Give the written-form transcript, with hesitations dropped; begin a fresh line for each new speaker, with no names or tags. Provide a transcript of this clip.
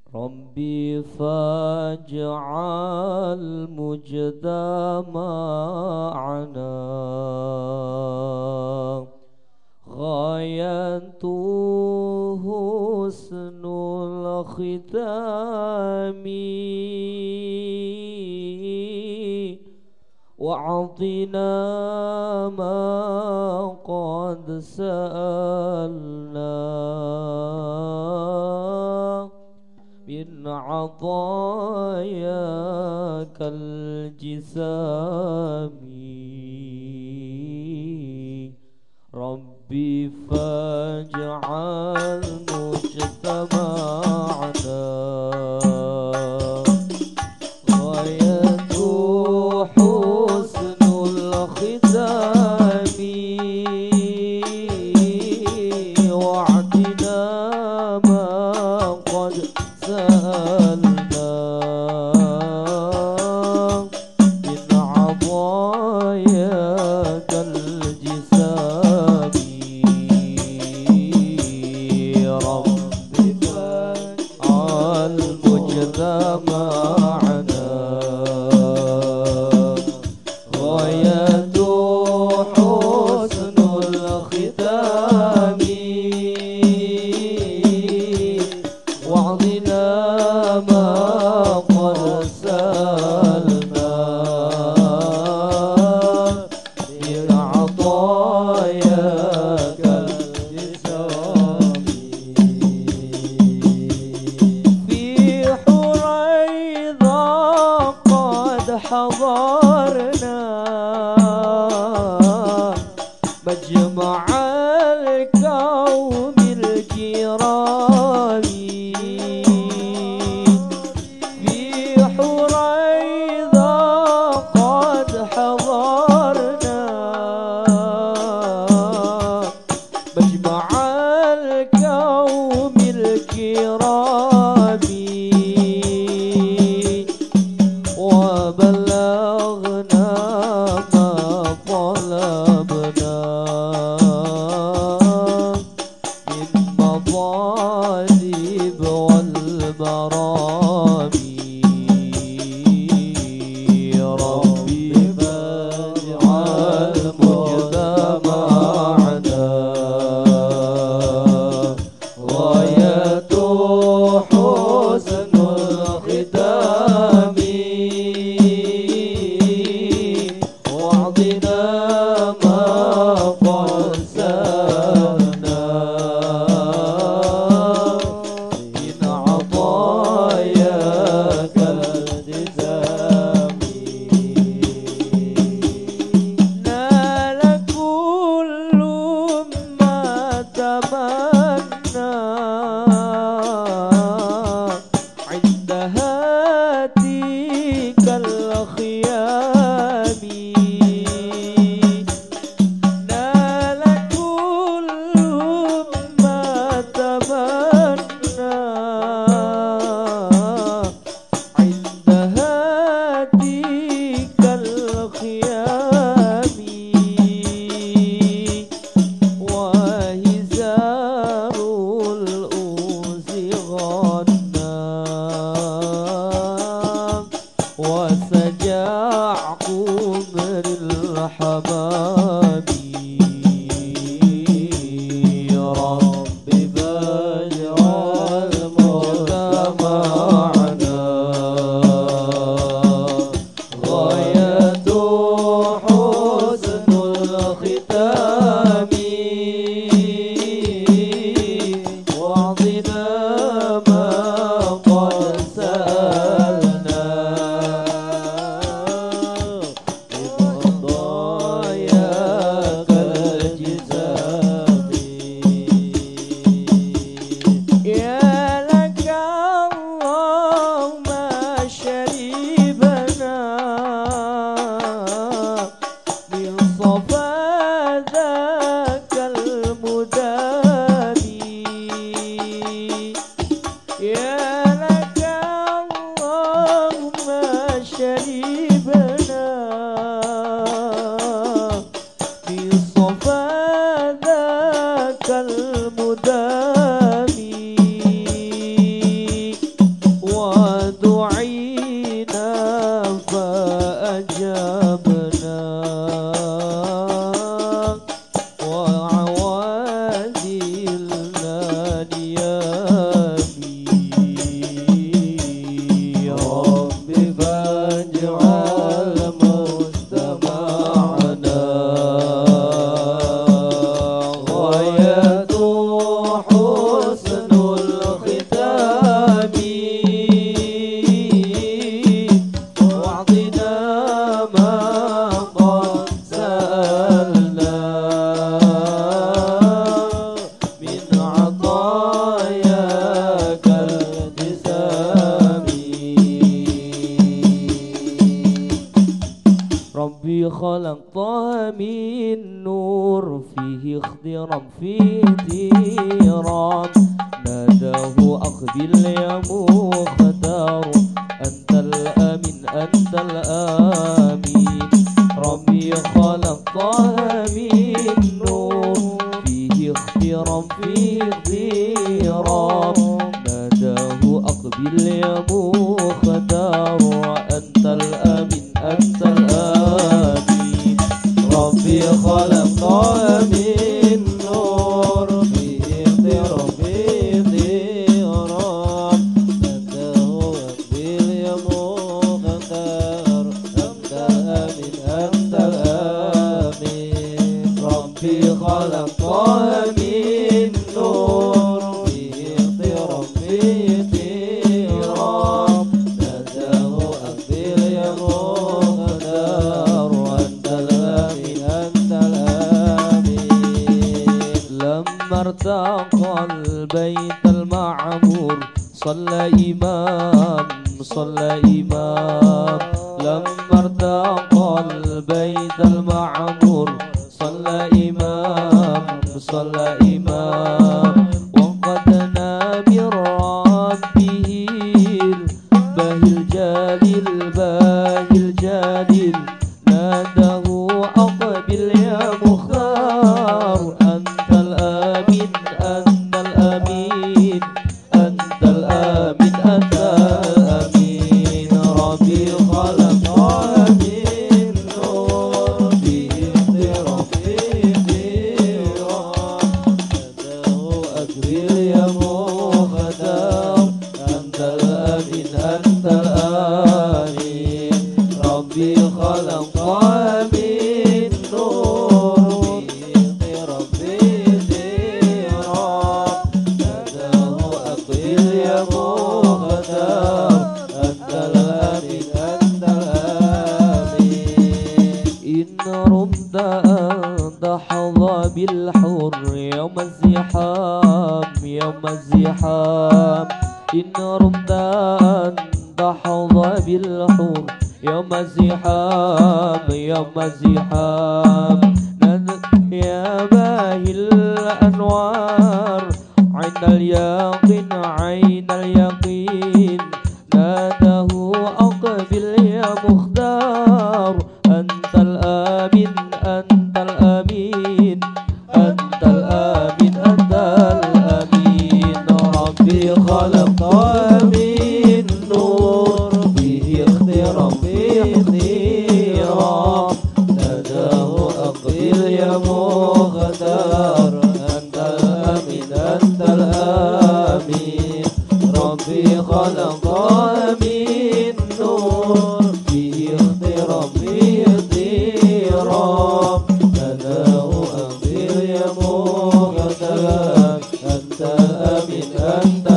ربي فاجعل مجتمعنا غايته حسن الختام وأعطنا ما قد سألنا من عطاياك الجسام ربي فاجعل مجتمعنا غايته حسن الختام وعدنا ما قد سألنا من عطاياك الجسام رب فاجعل مجتمعنا غايته حسن الختام وعظنا ما قد سألنا من عطاياك الجسام في حريضة قد حضرنا مجمع الكون الكرام في حريضة قد حضرنا مجمع الكون الكرام وبلغنا ما طلبنا من مطالب والمرامي ربي فاجعل مجتمعنا غايته حسن الختام وعظنا ما قد سألنا من عطاياك الجسام نال كل ما تمنى عند هاتيك الخيام نال كل ما تمنى عند هاتيك الخيام وهزار الأوس غنى وسجاع قمر الحمام رب فاجعل مجتمعنا غايته حسن الختام وعظنا ما قد سألنا برضاياك الجسام يا لك الله ما شربنا من صفا ذاك المدام يا لك الله ما شربنا في صفا ذاك المدام خلقتها من نور فيه اخضرام فيه احترام ناداه أقبل يا مختار أنت الأمين أنت الأمين ربي خلقتها من نور فيه اخضرام فيه احترام ناداه أقبل يا مختار أنت الأمين أنت الأمين ربي خلقتها من نور فيه اخترام فيه اخترام ناداه أقبل يا مختار أنت الأمين أنت الأمين ربي خلقتها من نور فيه اخترام فيه اخترام ناداه أقبل يا مختار أنت الأمين أنت الأمين لما ارتقى البيت المعمور صلى إمام لما ارتقى البيت المعمور صلى إمام وقد نام ربه الباهي الجليل ناداه أقبل يا مختار أنت الأمين أنت الأمين أنت الأمين أنت الأمين ربي خلقها من نور فيه اخترام فيه اخترام ناداه أقبل يا مختار أنت الأمين أنت الأمين ربي خلقها من نور فيه اخترام فيه اخترام ناداه أقبل يا مختار أنت الأمين أنت الأمين إن رمت أن تحظى بالحر يوم الزحام إن رمت أن تحظى بالحر يوم الزحام يا باهي الأنوار عين اليقين ناداه أقبل يا مختار أنت الأمين أنت الأمين أنت الأمين أنت الأمين ربي خلقها من نور فيه اخترام فيه اخترام ناداه أقبل يا مختار أنت الأمين أنت الأمين ربي خلقها من نور فيه اخترام فيه اخترام ناداه أقبل يا مختار أنت الأمين أنت